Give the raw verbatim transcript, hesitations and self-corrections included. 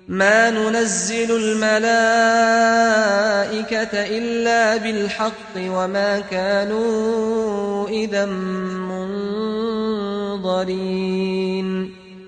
ما ننزل الملائكة إلا بالحق وما كانوا إذا منظرين